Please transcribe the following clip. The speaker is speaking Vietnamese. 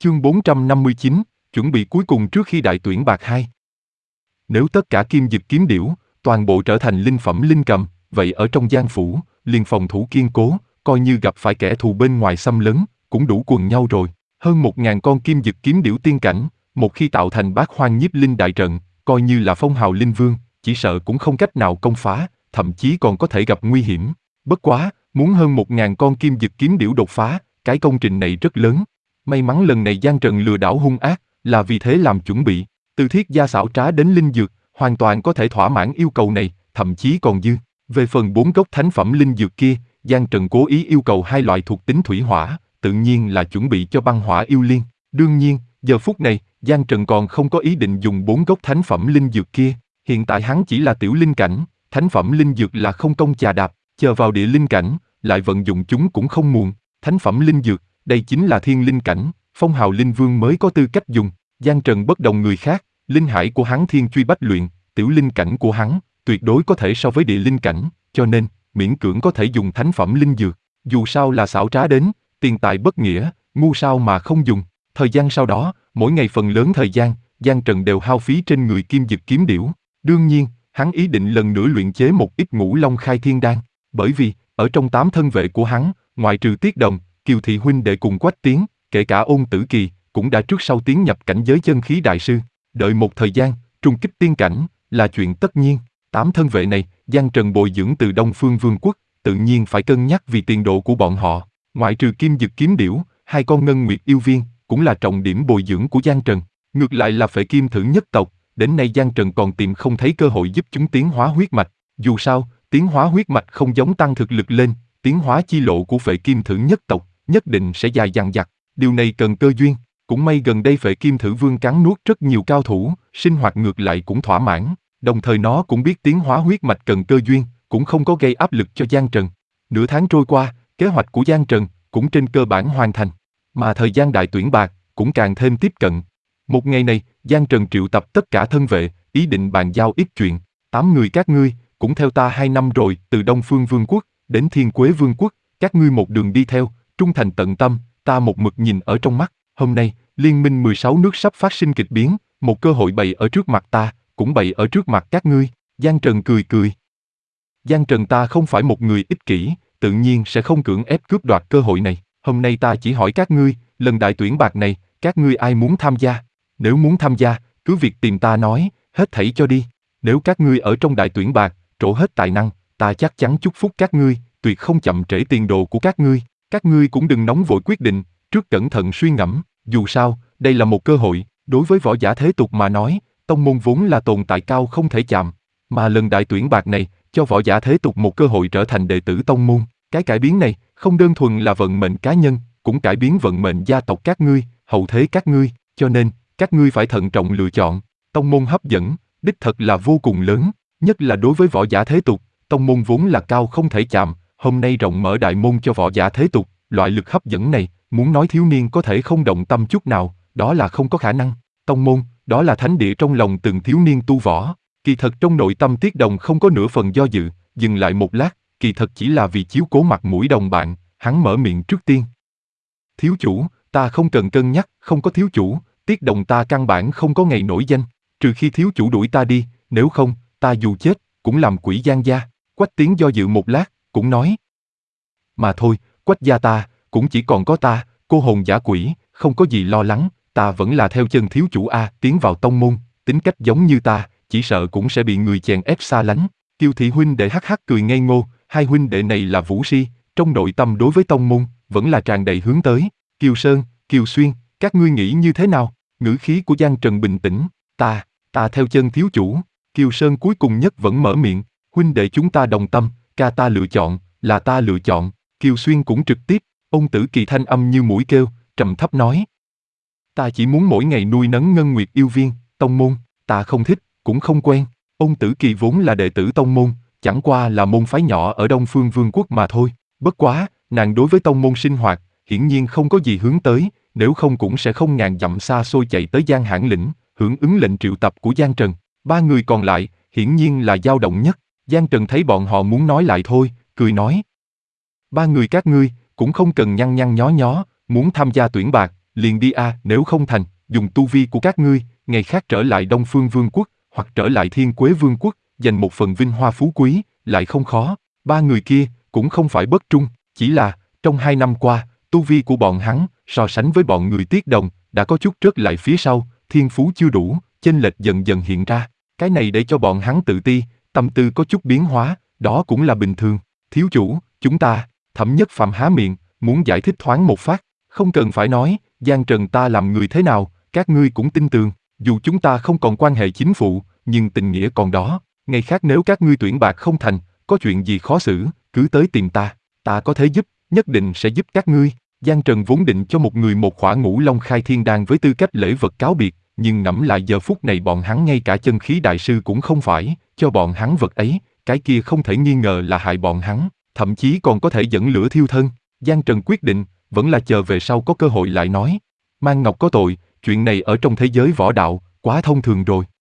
Chương 459, chuẩn bị cuối cùng trước khi đại tuyển bạc 2. Nếu tất cả kim dực kiếm điểu, toàn bộ trở thành linh phẩm linh cầm, vậy ở trong Giang phủ, liền phòng thủ kiên cố, coi như gặp phải kẻ thù bên ngoài xâm lấn, cũng đủ quần nhau rồi. Hơn 1000 con kim dực kiếm điểu tiên cảnh, một khi tạo thành bát hoang nhiếp linh đại trận, coi như là phong hào linh vương, chỉ sợ cũng không cách nào công phá, thậm chí còn có thể gặp nguy hiểm. Bất quá, muốn hơn 1000 con kim dực kiếm điểu đột phá, cái công trình này rất lớn. May mắn lần này Giang Trần lừa đảo hung ác, là vì thế làm chuẩn bị. Từ thiết gia xảo trá đến linh dược, hoàn toàn có thể thỏa mãn yêu cầu này, thậm chí còn dư. Về phần 4 gốc thánh phẩm linh dược kia, Giang Trần cố ý yêu cầu 2 loại thuộc tính thủy hỏa, tự nhiên là chuẩn bị cho băng hỏa yêu liên. Đương nhiên, giờ phút này, Giang Trần còn không có ý định dùng 4 gốc thánh phẩm linh dược kia. Hiện tại hắn chỉ là tiểu linh cảnh, thánh phẩm linh dược là không công chà đạp, chờ vào địa linh cảnh, lại vận dụng chúng cũng không muộn. Thánh phẩm linh dược, đây chính là thiên linh cảnh, phong hào linh vương mới có tư cách dùng. Giang Trần bất đồng người khác, linh hải của hắn thiên truy bách luyện, tiểu linh cảnh của hắn tuyệt đối có thể so với địa linh cảnh, cho nên miễn cưỡng có thể dùng thánh phẩm linh dược. Dù sao là xảo trá đến, tiền tài bất nghĩa, ngu sao mà không dùng. Thời gian sau đó, mỗi ngày phần lớn thời gian, Giang Trần đều hao phí trên người kim dực kiếm điểu. Đương nhiên, hắn ý định lần nữa luyện chế một ít ngũ long khai thiên đan, bởi vì ở trong 8 thân vệ của hắn, ngoại trừ Tiết Đồng, Kiều Thị huynh đệ cùng Quách Tiến, kể cả Ôn Tử Kỳ, cũng đã trước sau tiến nhập cảnh giới chân khí đại sư. Đợi một thời gian, trung kích tiên cảnh, là chuyện tất nhiên. 8 thân vệ này, Giang Trần bồi dưỡng từ Đông Phương Vương quốc, tự nhiên phải cân nhắc vì tiền đồ của bọn họ. Ngoại trừ kim dực kiếm điểu, 2 con ngân nguyệt yêu viên, cũng là trọng điểm bồi dưỡng của Giang Trần. Ngược lại là Phệ Kim Thử nhất tộc, đến nay Giang Trần còn tìm không thấy cơ hội giúp chúng tiến hóa huyết mạch. Dù sao, tiến hóa huyết mạch không giống tăng thực lực lên, tiến hóa chi lộ của Phệ Kim Thử nhất tộc nhất định sẽ dài dằng dặc. Điều này cần cơ duyên. Cũng may gần đây Phệ Kim Thử Vương cắn nuốt rất nhiều cao thủ, sinh hoạt ngược lại cũng thỏa mãn. Đồng thời nó cũng biết tiến hóa huyết mạch cần cơ duyên, cũng không có gây áp lực cho Giang Trần. Nửa tháng trôi qua, kế hoạch của Giang Trần cũng trên cơ bản hoàn thành, mà thời gian đại tuyển bạc cũng càng thêm tiếp cận. Một ngày này, Giang Trần triệu tập tất cả thân vệ, ý định bàn giao ít chuyện. 8 người các ngươi cũng theo ta 2 năm rồi, từ Đông Phương Vương quốc đến Thiên Quế Vương quốc, các ngươi một đường đi theo, trung thành tận tâm, ta một mực nhìn ở trong mắt. Hôm nay, liên minh 16 nước sắp phát sinh kịch biến, một cơ hội bày ở trước mặt ta, cũng bày ở trước mặt các ngươi. Giang Trần cười cười. Giang Trần ta không phải một người ích kỷ, tự nhiên sẽ không cưỡng ép cướp đoạt cơ hội này. Hôm nay ta chỉ hỏi các ngươi, lần đại tuyển bạc này, các ngươi ai muốn tham gia? Nếu muốn tham gia, cứ việc tìm ta nói, hết thảy cho đi. Nếu các ngươi ở trong đại tuyển bạc, trổ hết tài năng, ta chắc chắn chúc phúc các ngươi, tuyệt không chậm trễ tiền đồ của các ngươi. Các ngươi cũng đừng nóng vội quyết định, trước cẩn thận suy ngẫm. Dù sao, đây là một cơ hội, đối với võ giả thế tục mà nói, tông môn vốn là tồn tại cao không thể chạm. Mà lần đại tuyển bạc này, cho võ giả thế tục một cơ hội trở thành đệ tử tông môn. Cái cải biến này, không đơn thuần là vận mệnh cá nhân, cũng cải biến vận mệnh gia tộc các ngươi, hậu thế các ngươi, cho nên, các ngươi phải thận trọng lựa chọn. Tông môn hấp dẫn, đích thật là vô cùng lớn, nhất là đối với võ giả thế tục, tông môn vốn là cao không thể chạm, hôm nay rộng mở đại môn cho võ giả thế tục, loại lực hấp dẫn này, muốn nói thiếu niên có thể không động tâm chút nào, đó là không có khả năng. Tông môn, đó là thánh địa trong lòng từng thiếu niên tu võ. Kỳ thật trong nội tâm Tiết Đồng không có nửa phần do dự, dừng lại một lát, kỳ thật chỉ là vì chiếu cố mặt mũi đồng bạn, hắn mở miệng trước tiên. Thiếu chủ, ta không cần cân nhắc, không có thiếu chủ, Tiết Đồng ta căn bản không có ngày nổi danh, trừ khi thiếu chủ đuổi ta đi, nếu không, ta dù chết, cũng làm quỷ Giang gia. Quách Tiến do dự một lát, cũng nói. Mà thôi, Quách gia ta, cũng chỉ còn có ta, cô hồn giả quỷ, không có gì lo lắng, ta vẫn là theo chân thiếu chủ A, tiến vào tông môn, tính cách giống như ta, chỉ sợ cũng sẽ bị người chèn ép xa lánh. Kiều Thị huynh đệ hắc hắc cười ngây ngô, hai huynh đệ này là vũ si, trong nội tâm đối với tông môn, vẫn là tràn đầy hướng tới. Kiều Sơn, Kiều Xuyên, các ngươi nghĩ như thế nào? Ngữ khí của Giang Trần bình tĩnh, ta theo chân thiếu chủ. Kiều Sơn cuối cùng nhất vẫn mở miệng, huynh đệ chúng ta đồng tâm, ca ta lựa chọn, là ta lựa chọn. Kiều Xuyên cũng trực tiếp, Ôn Tử Kỳ thanh âm như mũi kêu, trầm thấp nói. Ta chỉ muốn mỗi ngày nuôi nấng ngân nguyệt yêu viên, tông môn, ta không thích, cũng không quen. Ôn Tử Kỳ vốn là đệ tử tông môn, chẳng qua là môn phái nhỏ ở Đông Phương Vương quốc mà thôi. Bất quá, nàng đối với tông môn sinh hoạt, hiển nhiên không có gì hướng tới, nếu không cũng sẽ không ngàn dặm xa xôi chạy tới Giang Hãn Lĩnh, hưởng ứng lệnh triệu tập của Giang Trần. 3 người còn lại, hiển nhiên là dao động nhất. Giang Trần thấy bọn họ muốn nói lại thôi, cười nói. 3 người các ngươi, cũng không cần nhăn nhăn nhó nhó, muốn tham gia tuyển bạc, liền đi a, nếu không thành, dùng tu vi của các ngươi, ngày khác trở lại Đông Phương Vương quốc, hoặc trở lại Thiên Quế Vương quốc, giành một phần vinh hoa phú quý, lại không khó. Ba người kia, cũng không phải bất trung, chỉ là, trong 2 năm qua, tu vi của bọn hắn, so sánh với bọn người Tiết Đồng, đã có chút rớt lại phía sau, thiên phú chưa đủ, chênh lệch dần dần hiện ra. Cái này để cho bọn hắn tự ti, tâm tư có chút biến hóa, đó cũng là bình thường. Thiếu chủ, chúng ta, Thẩm Nhất Phàm há miệng, muốn giải thích thoáng một phát, không cần phải nói, Giang Trần ta làm người thế nào, các ngươi cũng tin tưởng, dù chúng ta không còn quan hệ chính phụ, nhưng tình nghĩa còn đó, ngày khác nếu các ngươi tuyển bạc không thành, có chuyện gì khó xử, cứ tới tìm ta có thể giúp, nhất định sẽ giúp các ngươi. Giang Trần vốn định cho một người một khỏa Ngũ Long Khai Thiên Đan với tư cách lễ vật cáo biệt, nhưng ngẫm lại giờ phút này bọn hắn ngay cả chân khí đại sư cũng không phải, cho bọn hắn vật ấy, cái kia không thể nghi ngờ là hại bọn hắn, thậm chí còn có thể dẫn lửa thiêu thân. Giang Trần quyết định, vẫn là chờ về sau có cơ hội lại nói. Mang Ngọc có tội, chuyện này ở trong thế giới võ đạo, quá thông thường rồi.